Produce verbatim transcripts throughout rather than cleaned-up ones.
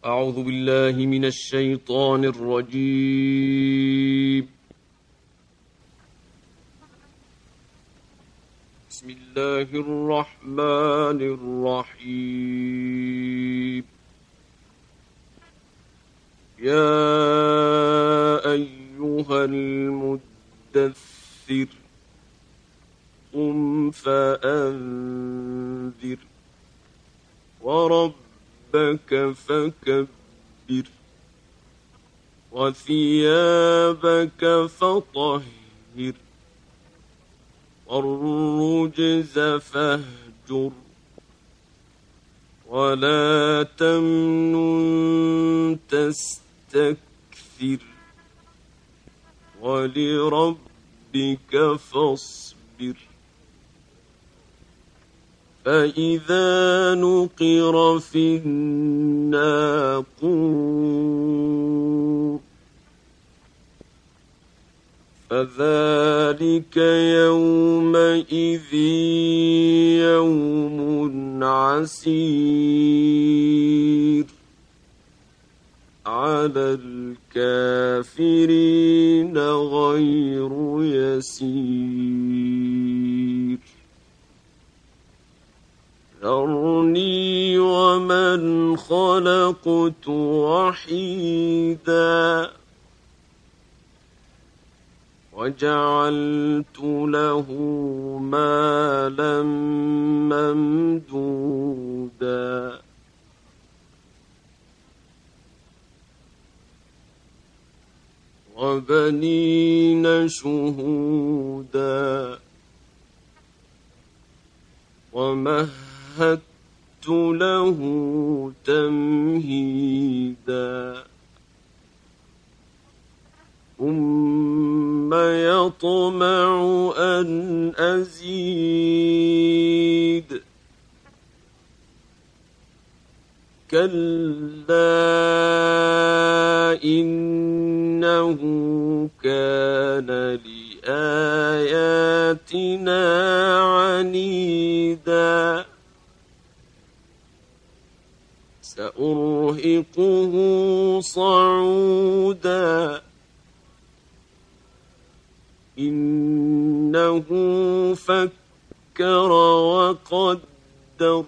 أعوذ بالله من الشيطان الرجيم. بسم الله الرحمن الرحيم. يا أيها المدثر قم فأنذر وربك فكبر وثيابك فطهر والرجز فاهجر ولا تمنن تستكثر ولربك فاصبر. فإذا نقر في الناقور فذلك يومئذ يوم عسير على الكافرين غير يسير. ذرني ومن خلقت وحيدا وجعلت له مالا ممدودا وبنين شهودا ومهدت له تمهيدا ثم يطمع أن أزيد كلا إنه كان لآياتنا عنيدا سأرهقه صعودا إنه فكر وقدر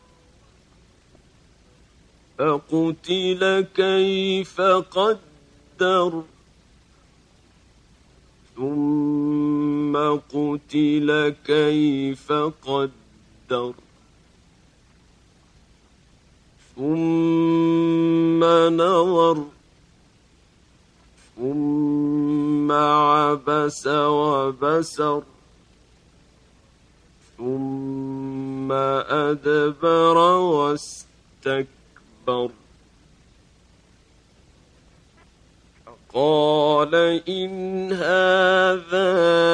فقتل كيف قدر ثم قتل كيف قدر ثم نظر ثم عبس وبسر ثم أدبر واستكبر قال إن هذا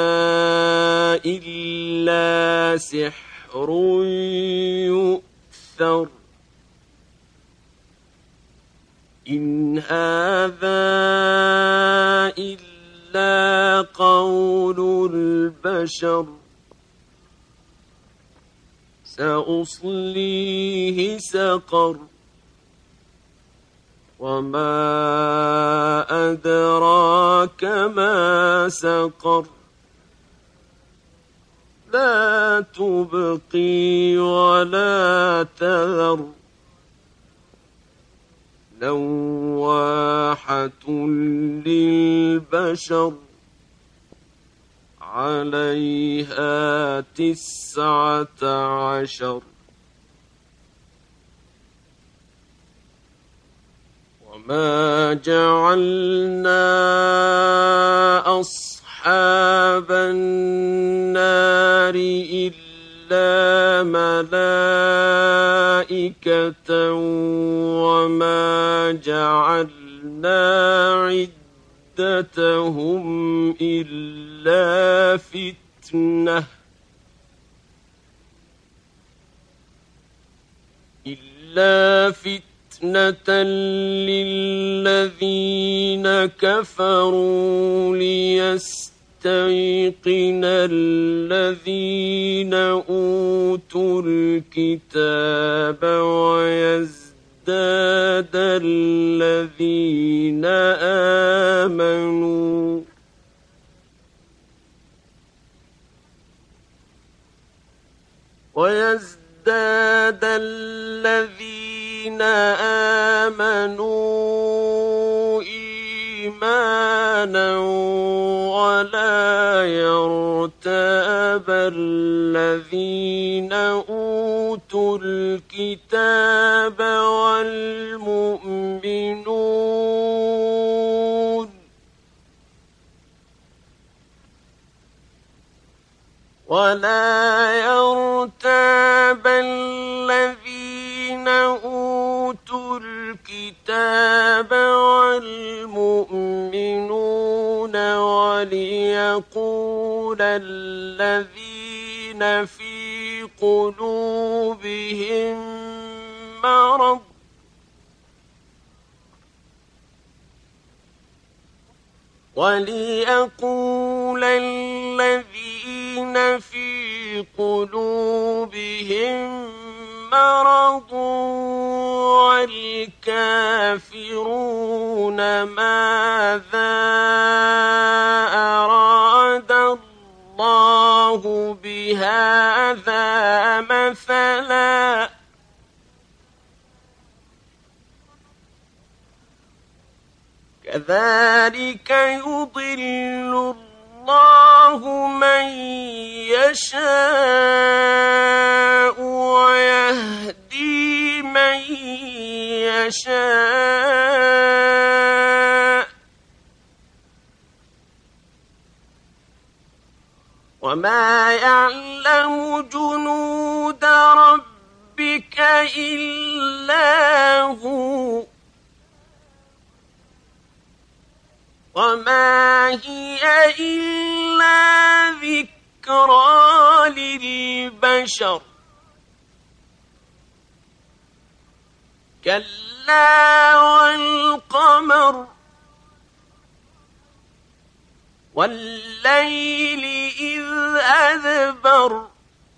إلا سحر يؤثر إن هذا إلا قول البشر سأصليه سقر وما أدراك ما سقر لا تبقي ولا تذر لواحة للبشر عليها تسعة عشر وما جعلنا أصحاب النار إلا ملائكة وما جعلنا عدتهم إلا فتنة إلا فتنة للذين كفروا ليستيقن الذين أوتوا الكتاب ويزداد الذين آمنوا ويزداد الذين آمنوا إيمانا ولا يرتاب الذين أوتوا الكتاب والمؤمنون ولا يرتاب الذين أوتوا الكتاب والمؤمنون وليقول الذين في قلوبهم مرض وليقول الذين في قلوبهم مرض والكافرون ماذا أراد الله بهذا مثلا كذلك يضل الله من يشاء ويهدي من يشاء وما يعلم جنود ربك إلا هو وما هي إلا ذكرى للبشر كلا والقمر والليل إذ أدبر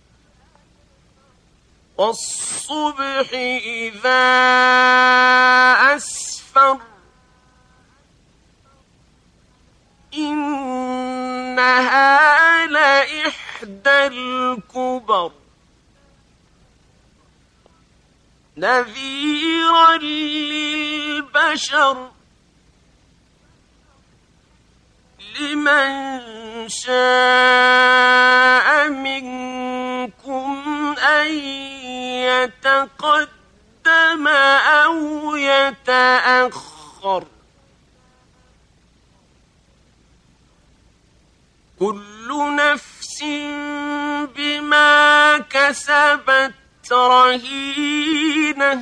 والصبح إذا أسفر إنها لإحدى الكبر نذيرا للبشر لمن شاء منكم أن يتقدم أو يتأخر كل نفس بما كسبت رهينة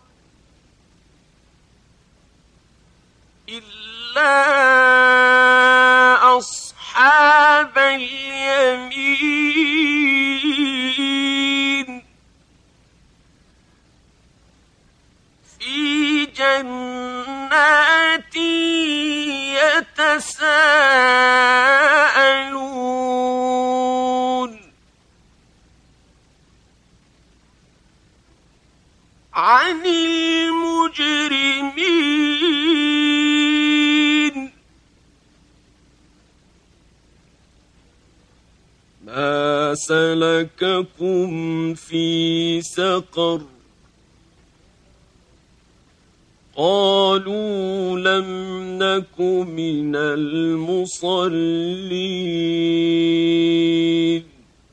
إلا أصحاب اليمين في جنات يتساءلون عن المجرمين ما سلككم في سقر قالوا لم نك من المصلين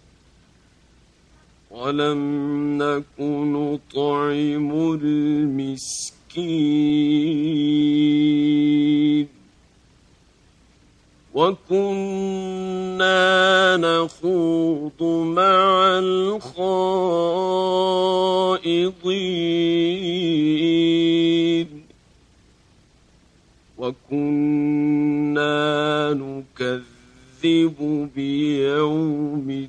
ولم نك نطعم المسكين وكنا نخوض مع الخائضين وكنا نكذب بيوم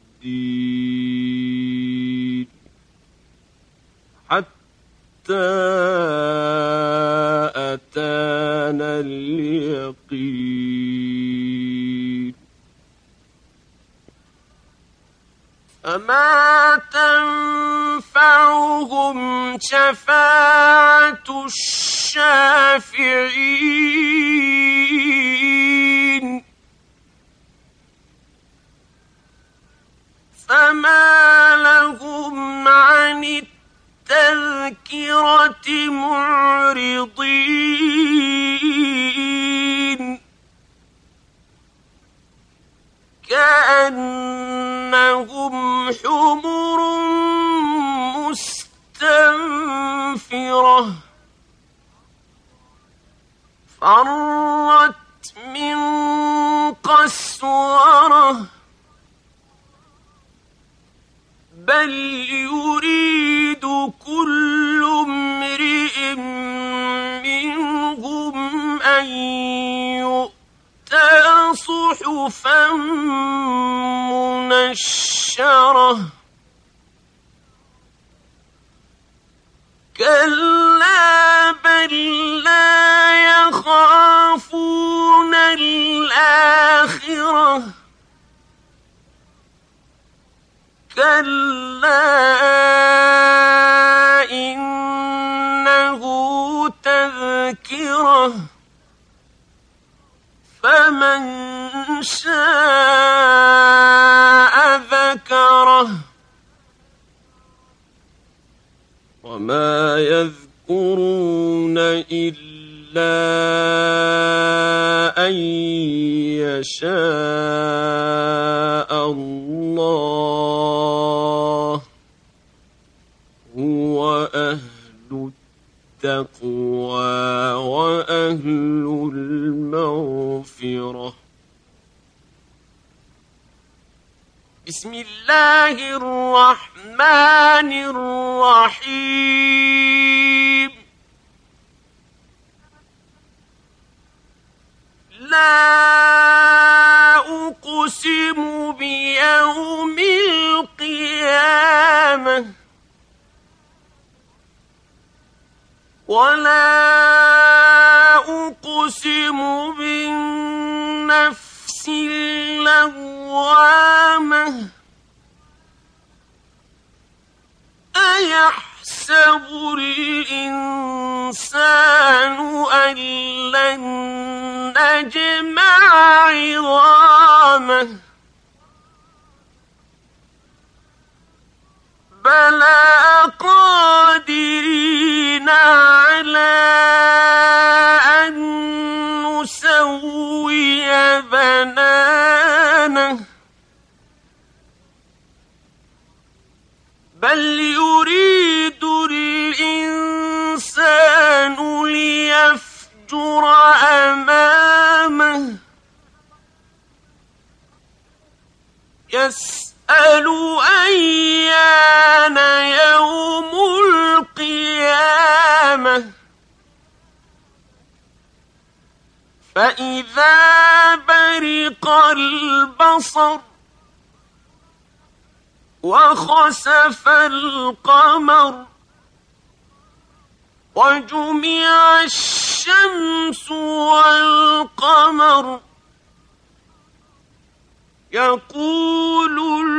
الدين حتى أتانا اليقين فما تنفعهم شفاعة الشافعين فما لهم عن التذكرة معرضين كأنهم حمر مستنفرة فرت من قسورة بل يريد كل امرئ منهم أن يؤتى صحفا منشرة كلا بل لا يخافون الآخرة كلا إنه تذكرة فمن شاء ذكره وما يذكرون إلا أن يشاء الله هو أهل التقوى وأهل المغفرة. بسم الله الرحمن الرحيم لا أقسم بيوم القيامة ولا أقسم بالنفس اللوامة أيحسب الإنسان أن لن نجمع عظامه بلى قادرين على أن نسوي بنانه بل يريد الإنسان ليفجر أمامه يسأل أيان يوم القيامة فإذا برق البصر وخسف القمر وجمع الشمس والقمر يقول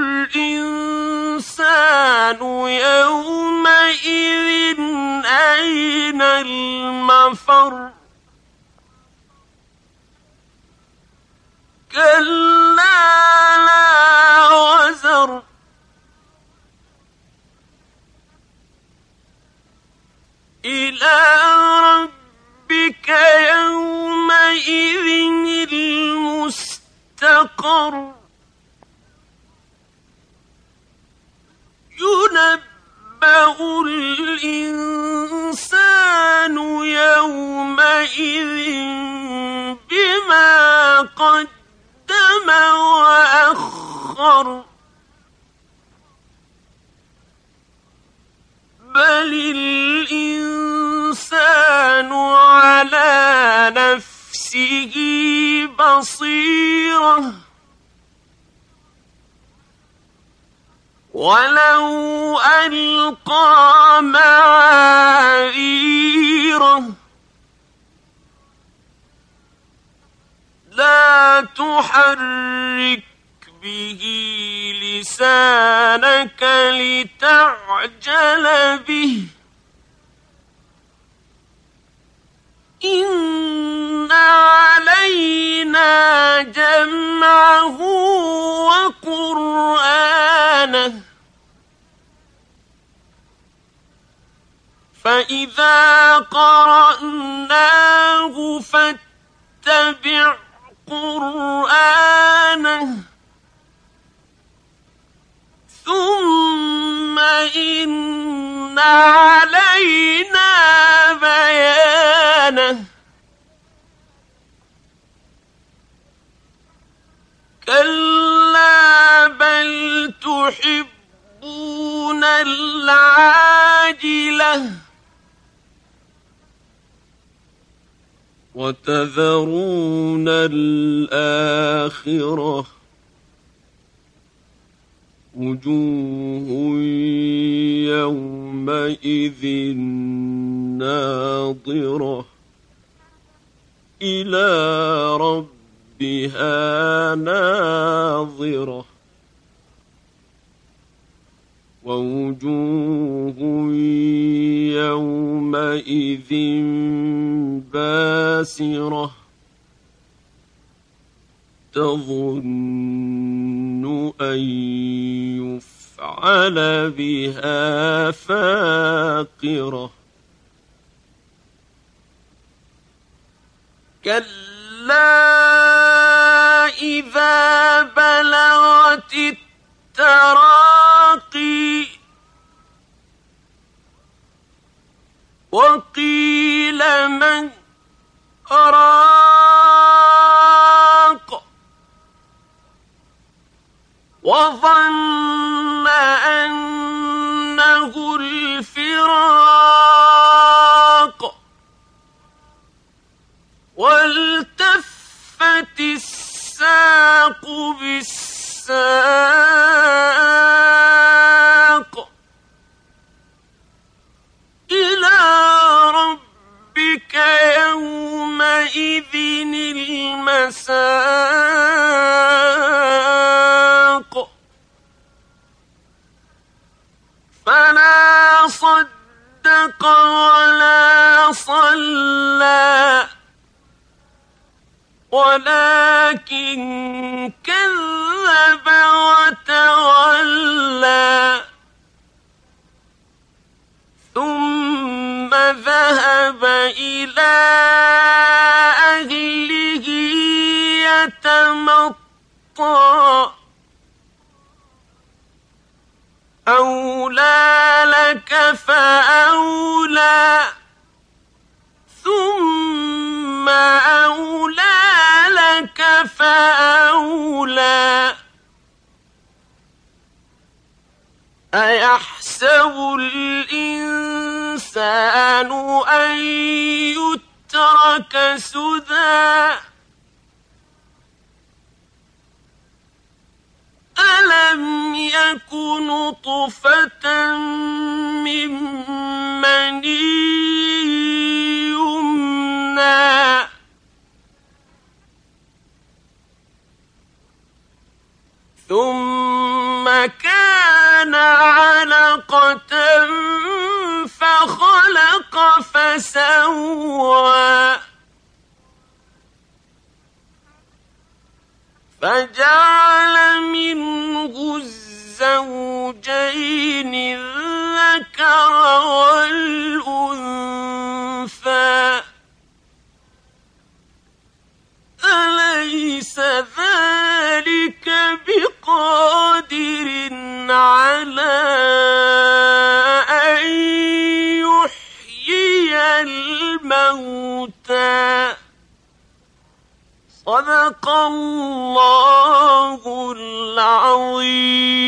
الإنسان يومئذ أين المفر كلا لا وزر إلى ربك يومئذ المستقر ينبأ الإنسان يومئذ بما قدم وأخر بل الإنسان على نفسه بصيرة ولو ألقى معاذيره لا تحرك به لسانك لتعجل به إن علينا جمعه وقرآنه فإذا قرأناه فاتبع قرآنه ثم إن علينا بيانه كلا بل تحبون العاجلة وتذرون الآخرة وجوه يومئذ ناظرة إلى ربها ناظرة ووجوه يومئذ باسرة تظن أن يفعل بها فاقرة كلا إذا بلغت التراقي وقيل من راق وظن أنه الفراق والتفت الساق بالساق إلى ربك يومئذ المساق فلا صدق ولا صلى ولكن كذب وتولى ثم ذهب إلى أهله يتمطى أولى لك فأولى ثم أولى لك فأولى أيحسب الإنسان أن يترك سدى ألم يك نطفة من مني يمنى ثم كان علقة فخلق فسوى فجعل منه الزوجين الذكر والأنثى أليس ذلك بقادر على أن يحيي الموتى صدق الله العظيم.